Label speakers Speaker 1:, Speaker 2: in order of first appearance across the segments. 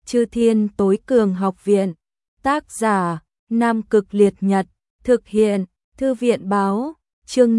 Speaker 1: Chư Thiên Tối Cường Học Viện. Tác giả: Nam Cực Liệt Nhật. Thực hiện: Thư viện báo. Chương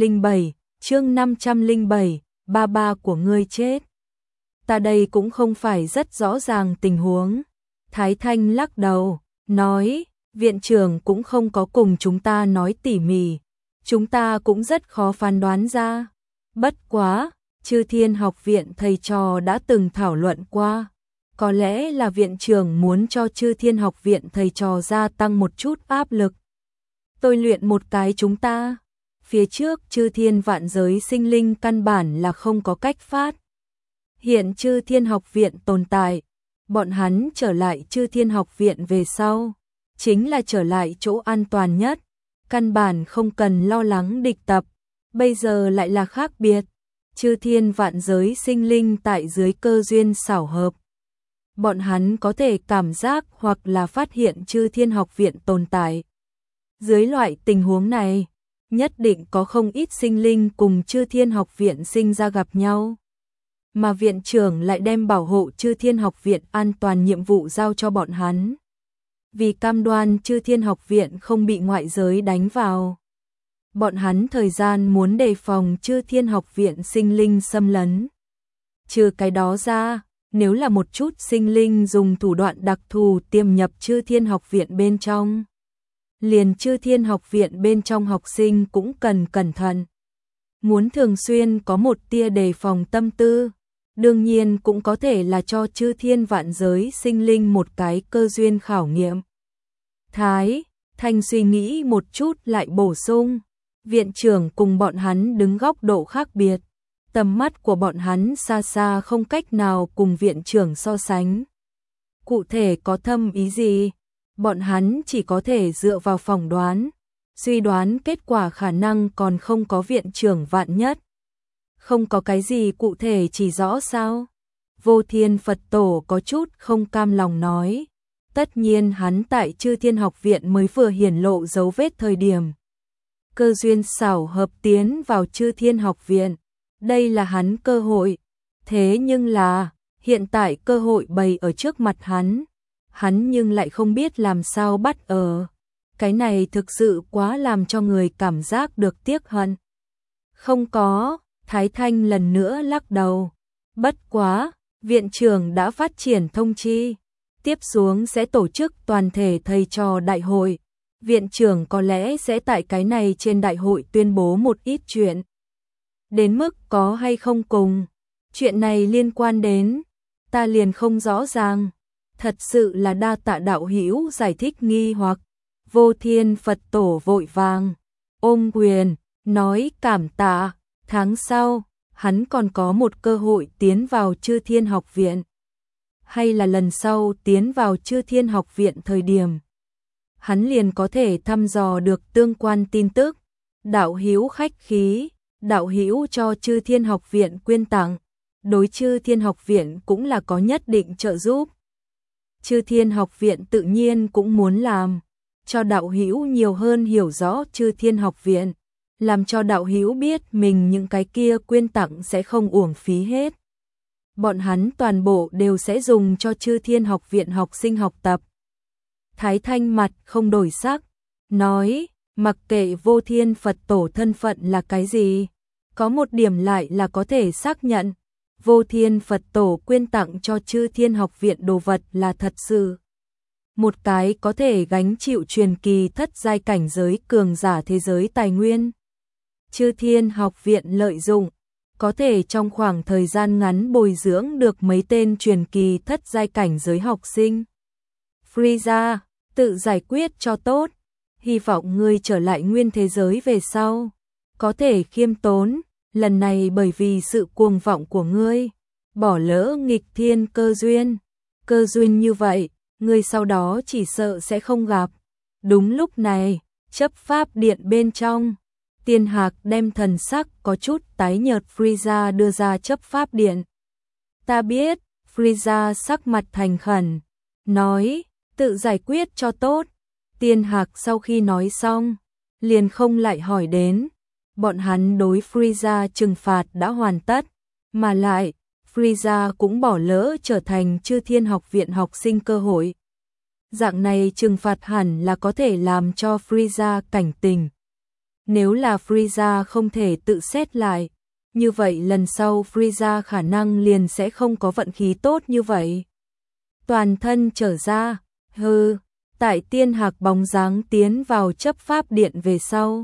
Speaker 1: 507, ba ba của ngươi chết. Ta đây cũng không phải rất rõ ràng tình huống. Thái Thanh lắc đầu, nói, viện trưởng cũng không có cùng chúng ta nói tỉ mỉ. Chúng ta cũng rất khó phán đoán ra. Bất quá, Chư Thiên Học Viện thầy trò đã từng thảo luận qua. Có lẽ là viện trưởng muốn cho Chư Thiên Học Viện thầy trò gia tăng một chút áp lực. Tôi luyện một cái chúng ta. Phía trước Chư Thiên vạn giới sinh linh căn bản là không có cách phát. Hiện Chư Thiên Học Viện tồn tại. Bọn hắn trở lại Chư Thiên Học Viện về sau. Chính là trở lại chỗ an toàn nhất. Căn bản không cần lo lắng địch tập. Bây giờ lại là khác biệt. Chư Thiên vạn giới sinh linh tại dưới cơ duyên xảo hợp. Bọn hắn có thể cảm giác hoặc là phát hiện Chư Thiên Học Viện tồn tại. Dưới loại tình huống này, nhất định có không ít sinh linh cùng Chư Thiên Học Viện sinh ra gặp nhau. Mà viện trưởng lại đem bảo hộ Chư Thiên Học Viện an toàn nhiệm vụ giao cho bọn hắn. Vì cam đoan Chư Thiên Học Viện không bị ngoại giới đánh vào. Bọn hắn thời gian muốn đề phòng Chư Thiên Học Viện sinh linh xâm lấn. Trừ cái đó ra, nếu là một chút sinh linh dùng thủ đoạn đặc thù tiềm nhập Chư Thiên Học Viện bên trong, liền Chư Thiên Học Viện bên trong học sinh cũng cần cẩn thận. Muốn thường xuyên có một tia đề phòng tâm tư, đương nhiên cũng có thể là cho Chư Thiên vạn giới sinh linh một cái cơ duyên khảo nghiệm. Thái Thanh suy nghĩ một chút lại bổ sung, viện trưởng cùng bọn hắn đứng góc độ khác biệt. Tầm mắt của bọn hắn xa xa không cách nào cùng viện trưởng so sánh. Cụ thể có thâm ý gì? Bọn hắn chỉ có thể dựa vào phỏng đoán, suy đoán kết quả khả năng còn không có viện trưởng vạn nhất. Không có cái gì cụ thể chỉ rõ sao? Vô Thiên Phật Tổ có chút không cam lòng nói. Tất nhiên hắn tại Chư Thiên Học Viện mới vừa hiển lộ dấu vết thời điểm. Cơ duyên xảo hợp tiến vào Chư Thiên Học Viện. Đây là hắn cơ hội. Thế nhưng là, hiện tại cơ hội bày ở trước mặt hắn. Hắn nhưng lại không biết làm sao bắt ở. Cái này thực sự quá làm cho người cảm giác được tiếc hận. Không có, Thái Thanh lần nữa lắc đầu. Bất quá, viện trưởng đã phát triển thông chi. Tiếp xuống sẽ tổ chức toàn thể thầy trò đại hội. Viện trưởng có lẽ sẽ tại cái này trên đại hội tuyên bố một ít chuyện. Đến mức có hay không cùng. Chuyện này liên quan đến, ta liền không rõ ràng. Thật sự là đa tạ đạo hữu giải thích nghi hoặc. Vô Thiên Phật Tổ vội vàng ôm quyền, nói cảm tạ. Tháng sau, hắn còn có một cơ hội tiến vào Chư Thiên Học Viện. Hay là lần sau tiến vào Chư Thiên Học Viện thời điểm, hắn liền có thể thăm dò được tương quan tin tức. Đạo hữu khách khí, đạo hữu cho Chư Thiên Học Viện quyên tặng, đối Chư Thiên Học Viện cũng là có nhất định trợ giúp. Chư Thiên Học Viện tự nhiên cũng muốn làm cho đạo hữu nhiều hơn hiểu rõ Chư Thiên Học Viện, làm cho đạo hữu biết mình những cái kia quyên tặng sẽ không uổng phí hết. Bọn hắn toàn bộ đều sẽ dùng cho Chư Thiên Học Viện học sinh học tập. Thái Thanh mặt không đổi sắc, nói, mặc kệ Vô Thiên Phật Tổ thân phận là cái gì, có một điểm lại là có thể xác nhận, Vô Thiên Phật Tổ quyên tặng cho Chư Thiên Học Viện đồ vật là thật sự. Một cái có thể gánh chịu truyền kỳ thất giai cảnh giới cường giả thế giới tài nguyên. Chư Thiên Học Viện lợi dụng, có thể trong khoảng thời gian ngắn bồi dưỡng được mấy tên truyền kỳ thất giai cảnh giới học sinh. Frieza, tự giải quyết cho tốt, hy vọng ngươi trở lại nguyên thế giới về sau. Có thể khiêm tốn, lần này bởi vì sự cuồng vọng của ngươi, bỏ lỡ nghịch thiên cơ duyên như vậy, ngươi sau đó chỉ sợ sẽ không gặp. Đúng lúc này, chấp pháp điện bên trong, Tiên Hạc đem thần sắc có chút tái nhợt Frieza đưa ra chấp pháp điện. Ta biết, Frieza sắc mặt thành khẩn, nói, tự giải quyết cho tốt. Tiên Hạc sau khi nói xong, liền không lại hỏi đến. Bọn hắn đối Frieza trừng phạt đã hoàn tất, mà lại, Frieza cũng bỏ lỡ trở thành Chư Thiên Học viện học sinh cơ hội. Dạng này trừng phạt hẳn là có thể làm cho Frieza cảnh tỉnh. Nếu là Frieza không thể tự xét lại, như vậy lần sau Frieza khả năng liền sẽ không có vận khí tốt như vậy. Toàn thân trở ra, tại tiên hạc bóng dáng tiến vào chấp pháp điện về sau.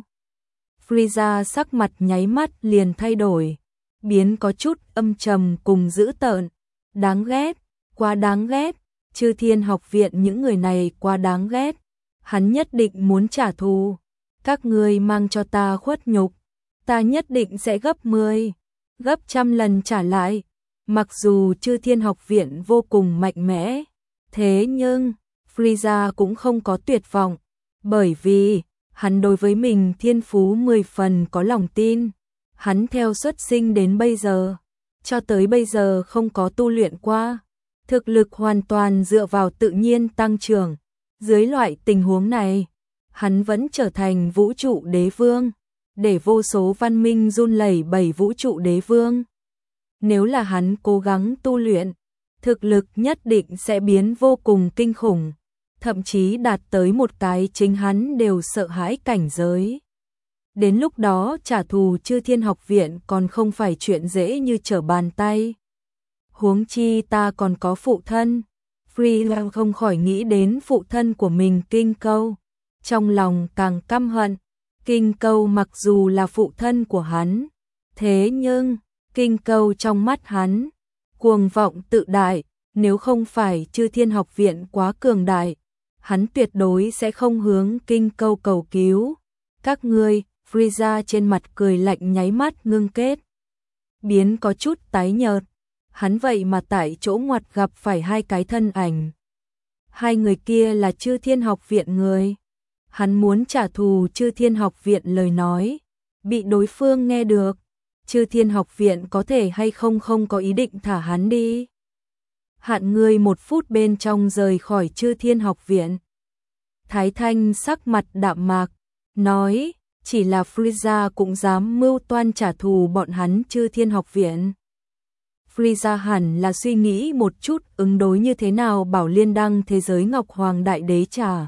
Speaker 1: Frieza sắc mặt nháy mắt liền thay đổi, biến có chút âm trầm cùng dữ tợn, đáng ghét, quá đáng ghét, Chư Thiên Học viện những người này quá đáng ghét, hắn nhất định muốn trả thù, các ngươi mang cho ta khuất nhục, ta nhất định sẽ gấp 10, gấp trăm lần trả lại. Mặc dù Chư Thiên Học viện vô cùng mạnh mẽ, thế nhưng Frieza cũng không có tuyệt vọng, bởi vì hắn đối với mình thiên phú 10 phần có lòng tin. Hắn theo xuất sinh đến bây giờ, cho tới bây giờ không có tu luyện qua, thực lực hoàn toàn dựa vào tự nhiên tăng trưởng. Dưới loại tình huống này, hắn vẫn trở thành vũ trụ đế vương, để vô số văn minh run lẩy bẩy vũ trụ đế vương. Nếu là hắn cố gắng tu luyện, thực lực nhất định sẽ biến vô cùng kinh khủng, thậm chí đạt tới một cái chính hắn đều sợ hãi cảnh giới. Đến lúc đó trả thù Chư Thiên Học viện còn không phải chuyện dễ như trở bàn tay. Huống chi ta còn có phụ thân. Frieza không khỏi nghĩ đến phụ thân của mình Kinh Câu, trong lòng càng căm hận. Kinh Câu mặc dù là phụ thân của hắn, thế nhưng Kinh Câu trong mắt hắn cuồng vọng tự đại, nếu không phải Chư Thiên Học viện quá cường đại, hắn tuyệt đối sẽ không hướng Kinh Câu cầu cứu. Các ngươi, Frieza trên mặt cười lạnh nháy mắt ngưng kết, biến có chút tái nhợt. Hắn vậy mà tại chỗ ngoặt gặp phải hai cái thân ảnh. Hai người kia là Chư Thiên Học viện người. Hắn muốn trả thù Chư Thiên Học viện lời nói, bị đối phương nghe được. Chư Thiên Học viện có thể hay không có ý định thả hắn đi. Hạn ngươi 1 phút bên trong rời khỏi Chư Thiên Học viện. Thái Thanh sắc mặt đạm mạc, nói, chỉ là Frieza cũng dám mưu toan trả thù bọn hắn Chư Thiên Học viện. Frieza hẳn là suy nghĩ một chút ứng đối như thế nào bảo liên đăng thế giới Ngọc Hoàng Đại Đế trả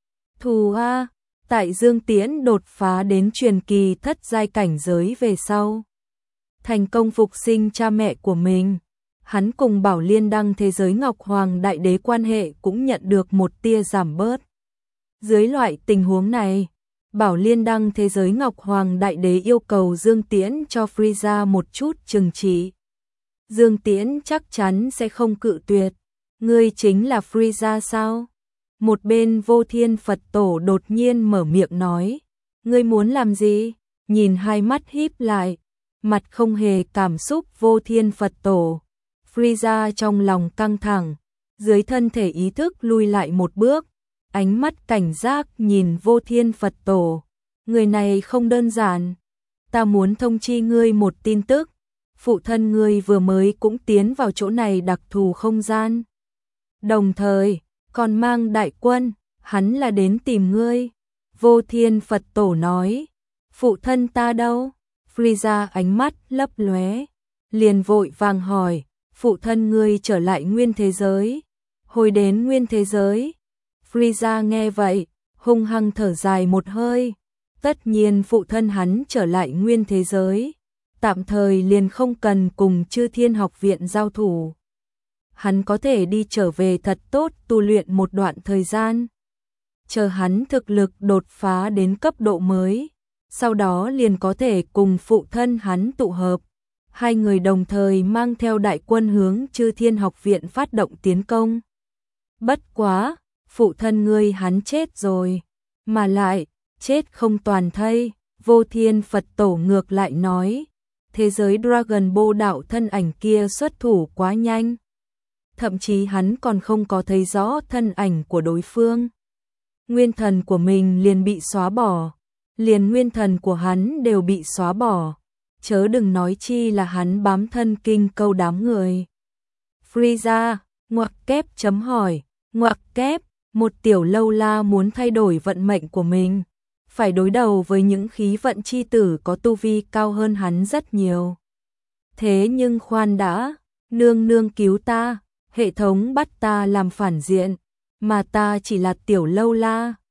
Speaker 1: thù a. Tại Dương Tiễn đột phá đến truyền kỳ thất giai cảnh giới về sau, thành công phục sinh cha mẹ của mình, hắn cùng bảo liên đăng thế giới Ngọc Hoàng Đại Đế quan hệ cũng nhận được một tia giảm bớt. Dưới loại tình huống này, bảo liên đăng thế giới Ngọc Hoàng Đại Đế yêu cầu Dương Tiễn cho Frieza một chút trừng trị. Dương Tiễn chắc chắn sẽ không cự tuyệt. Ngươi chính là Frieza sao? Một bên Vô Thiên Phật Tổ đột nhiên mở miệng nói. Ngươi muốn làm gì? Nhìn hai mắt híp lại, mặt không hề cảm xúc Vô Thiên Phật Tổ. Frieza trong lòng căng thẳng, dưới thân thể ý thức lui lại một bước, ánh mắt cảnh giác nhìn Vô Thiên Phật Tổ. Người này không đơn giản. Ta muốn thông chi ngươi một tin tức. Phụ thân ngươi vừa mới cũng tiến vào chỗ này đặc thù không gian. Đồng thời, còn mang đại quân, hắn là đến tìm ngươi. Vô Thiên Phật Tổ nói, phụ thân ta đâu? Frieza ánh mắt lấp lóe, liền vội vàng hỏi, phụ thân ngươi trở lại nguyên thế giới. Hồi đến nguyên thế giới. Frieza nghe vậy, hung hăng thở dài một hơi. Tất nhiên phụ thân hắn trở lại nguyên thế giới, tạm thời liền không cần cùng Chư Thiên Học viện giao thủ. Hắn có thể đi trở về thật tốt tu luyện một đoạn thời gian. Chờ hắn thực lực đột phá đến cấp độ mới, sau đó liền có thể cùng phụ thân hắn tụ hợp. Hai người đồng thời mang theo đại quân hướng Chư Thiên Học viện phát động tiến công. Bất quá, phụ thân ngươi hắn chết rồi, mà lại, chết không toàn thây. Vô Thiên Phật Tổ ngược lại nói, thế giới Dragon Ball đạo thân ảnh kia xuất thủ quá nhanh. Thậm chí hắn còn không có thấy rõ thân ảnh của đối phương. Nguyên thần của mình liền bị xóa bỏ, liền nguyên thần của hắn đều bị xóa bỏ. Chớ đừng nói chi là hắn bám thân Kinh Câu đám người. Frieza, ngoặc kép chấm hỏi, ngoặc kép, một tiểu lâu la muốn thay đổi vận mệnh của mình, phải đối đầu với những khí vận chi tử có tu vi cao hơn hắn rất nhiều. Thế nhưng khoan đã, Nương nương cứu ta, hệ thống bắt ta làm phản diện, mà ta chỉ là tiểu lâu la.